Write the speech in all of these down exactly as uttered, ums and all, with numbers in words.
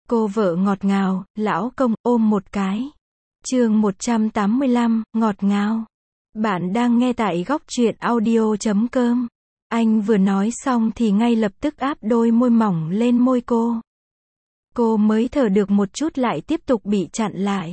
Cô vợ ngọt ngào, lão công, ôm một cái. Chương một trăm tám mươi lăm, ngọt ngào. Bạn đang nghe tại góc truyện audio chấm com. Anh vừa nói xong thì ngay lập tức áp đôi môi mỏng lên môi cô. Cô mới thở được một chút lại tiếp tục bị chặn lại.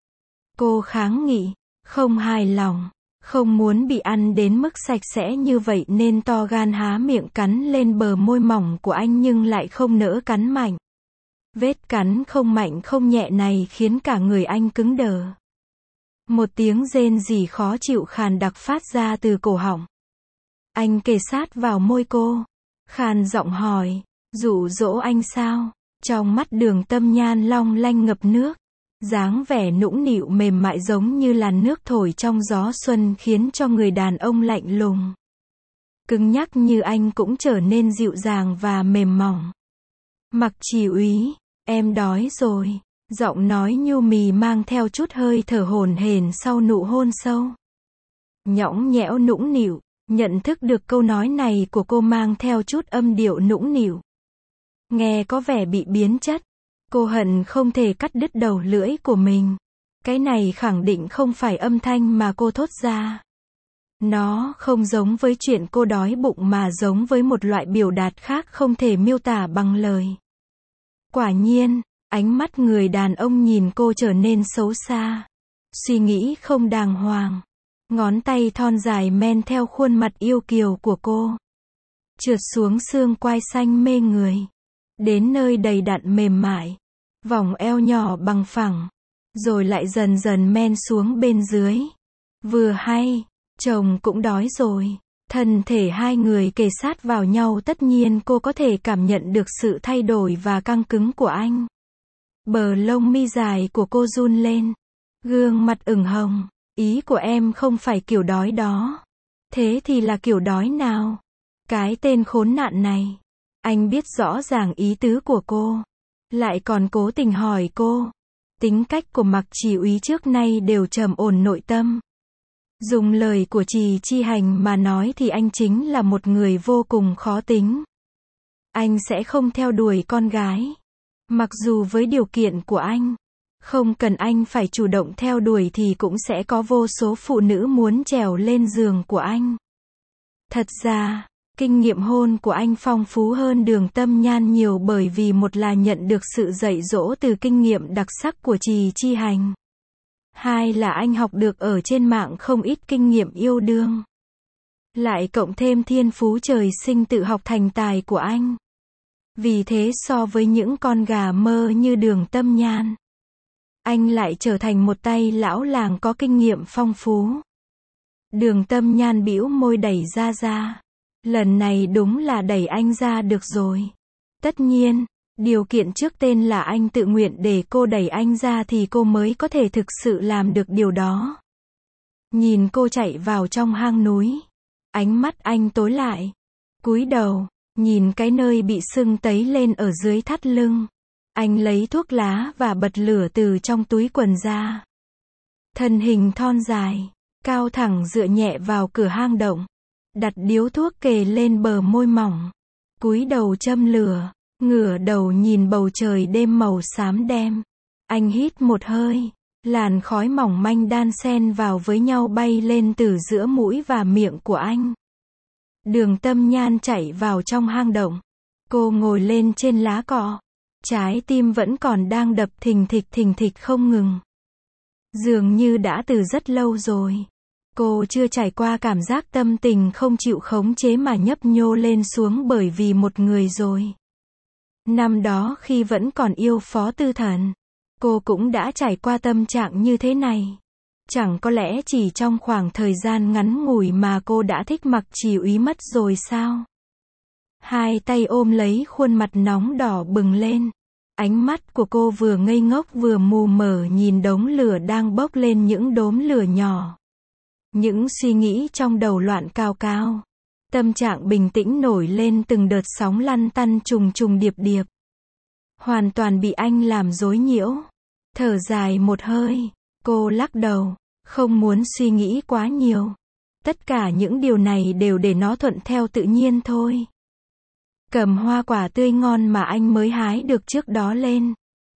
Cô kháng nghị, không hài lòng, không muốn bị ăn đến mức sạch sẽ như vậy nên to gan há miệng cắn lên bờ môi mỏng của anh nhưng lại không nỡ cắn mạnh. Vết cắn không mạnh không nhẹ này khiến cả người anh cứng đờ. Một tiếng rên rỉ khó chịu khàn đặc phát ra từ cổ họng. Anh kề sát vào môi cô, khàn giọng hỏi, dụ dỗ anh sao? Trong mắt Đường Tâm Nhan long lanh ngập nước, dáng vẻ nũng nịu mềm mại giống như làn nước thổi trong gió xuân khiến cho người đàn ông lạnh lùng. Cứng nhắc như anh cũng trở nên dịu dàng và mềm mỏng. Mặc Chỉ Úy, em đói rồi. Giọng nói nhu mì mang theo chút hơi thở hổn hển sau nụ hôn sâu. Nhõng nhẽo nũng nịu, nhận thức được câu nói này của cô mang theo chút âm điệu nũng nịu. Nghe có vẻ bị biến chất. Cô hận không thể cắt đứt đầu lưỡi của mình. Cái này khẳng định không phải âm thanh mà cô thốt ra. Nó không giống với chuyện cô đói bụng mà giống với một loại biểu đạt khác không thể miêu tả bằng lời. Quả nhiên, ánh mắt người đàn ông nhìn cô trở nên xấu xa. Suy nghĩ không đàng hoàng. Ngón tay thon dài men theo khuôn mặt yêu kiều của cô. Trượt xuống xương quai xanh mê người. Đến nơi đầy đặn mềm mại. Vòng eo nhỏ bằng phẳng. Rồi lại dần dần men xuống bên dưới. Vừa hay, chồng cũng đói rồi. Thân thể hai người kề sát vào nhau tất nhiên cô có thể cảm nhận được sự thay đổi và căng cứng của anh. Bờ lông mi dài của cô run lên. Gương mặt ửng hồng. Ý của em không phải kiểu đói đó. Thế thì là kiểu đói nào? Cái tên khốn nạn này. Anh biết rõ ràng ý tứ của cô. Lại còn cố tình hỏi cô. Tính cách của Mặc Chỉ Úy trước nay đều trầm ổn nội tâm. Dùng lời của Trì Chi Hành mà nói thì anh chính là một người vô cùng khó tính. Anh sẽ không theo đuổi con gái. Mặc dù với điều kiện của anh, không cần anh phải chủ động theo đuổi thì cũng sẽ có vô số phụ nữ muốn trèo lên giường của anh. Thật ra, kinh nghiệm hôn của anh phong phú hơn Đường Tâm Nhan nhiều bởi vì một là nhận được sự dạy dỗ từ kinh nghiệm đặc sắc của Trì Chi Hành. Hai là anh học được ở trên mạng không ít kinh nghiệm yêu đương. Lại cộng thêm thiên phú trời sinh tự học thành tài của anh. Vì thế so với những con gà mơ như Đường Tâm Nhan, anh lại trở thành một tay lão làng có kinh nghiệm phong phú. Đường Tâm Nhan bĩu môi đẩy ra ra. Lần này đúng là đẩy anh ra được rồi. Tất nhiên, điều kiện trước tên là anh tự nguyện để cô đẩy anh ra thì cô mới có thể thực sự làm được điều đó. Nhìn cô chạy vào trong hang núi. Ánh mắt anh tối lại. Cúi đầu, nhìn cái nơi bị sưng tấy lên ở dưới thắt lưng. Anh lấy thuốc lá và bật lửa từ trong túi quần ra. Thân hình thon dài, cao thẳng dựa nhẹ vào cửa hang động. Đặt điếu thuốc kề lên bờ môi mỏng. Cúi đầu châm lửa, ngửa đầu nhìn bầu trời đêm màu xám đen. Anh hít một hơi, làn khói mỏng manh đan xen vào với nhau bay lên từ giữa mũi và miệng của anh. Đường Tâm Nhan chạy vào trong hang động. Cô ngồi lên trên lá cọ. Trái tim vẫn còn đang đập thình thịch thình thịch không ngừng. Dường như đã từ rất lâu rồi. Cô chưa trải qua cảm giác tâm tình không chịu khống chế mà nhấp nhô lên xuống bởi vì một người rồi. Năm đó khi vẫn còn yêu Phó Tư Thần, cô cũng đã trải qua tâm trạng như thế này. Chẳng có lẽ chỉ trong khoảng thời gian ngắn ngủi mà cô đã thích Mặc Chỉ Úy mất rồi sao? Hai tay ôm lấy khuôn mặt nóng đỏ bừng lên. Ánh mắt của cô vừa ngây ngốc vừa mù mờ nhìn đống lửa đang bốc lên những đốm lửa nhỏ. Những suy nghĩ trong đầu loạn cao cao. Tâm trạng bình tĩnh nổi lên từng đợt sóng lăn tăn trùng trùng điệp điệp. Hoàn toàn bị anh làm rối nhiễu. Thở dài một hơi, cô lắc đầu, không muốn suy nghĩ quá nhiều. Tất cả những điều này đều để nó thuận theo tự nhiên thôi. Cầm hoa quả tươi ngon mà anh mới hái được trước đó lên.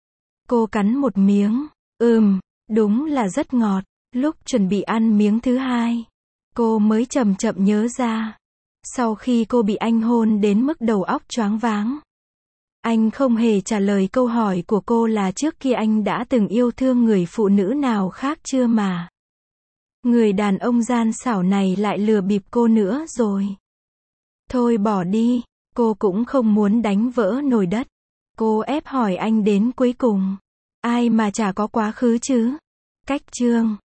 Cô cắn một miếng. Ừm, đúng là rất ngọt. Lúc chuẩn bị ăn miếng thứ hai, cô mới chậm chậm nhớ ra. Sau khi cô bị anh hôn đến mức đầu óc choáng váng, anh không hề trả lời câu hỏi của cô là trước kia anh đã từng yêu thương người phụ nữ nào khác chưa mà. Người đàn ông gian xảo này lại lừa bịp cô nữa rồi. Thôi bỏ đi, cô cũng không muốn đánh vỡ nồi đất. Cô ép hỏi anh đến cuối cùng. Ai mà chả có quá khứ chứ. Cách chương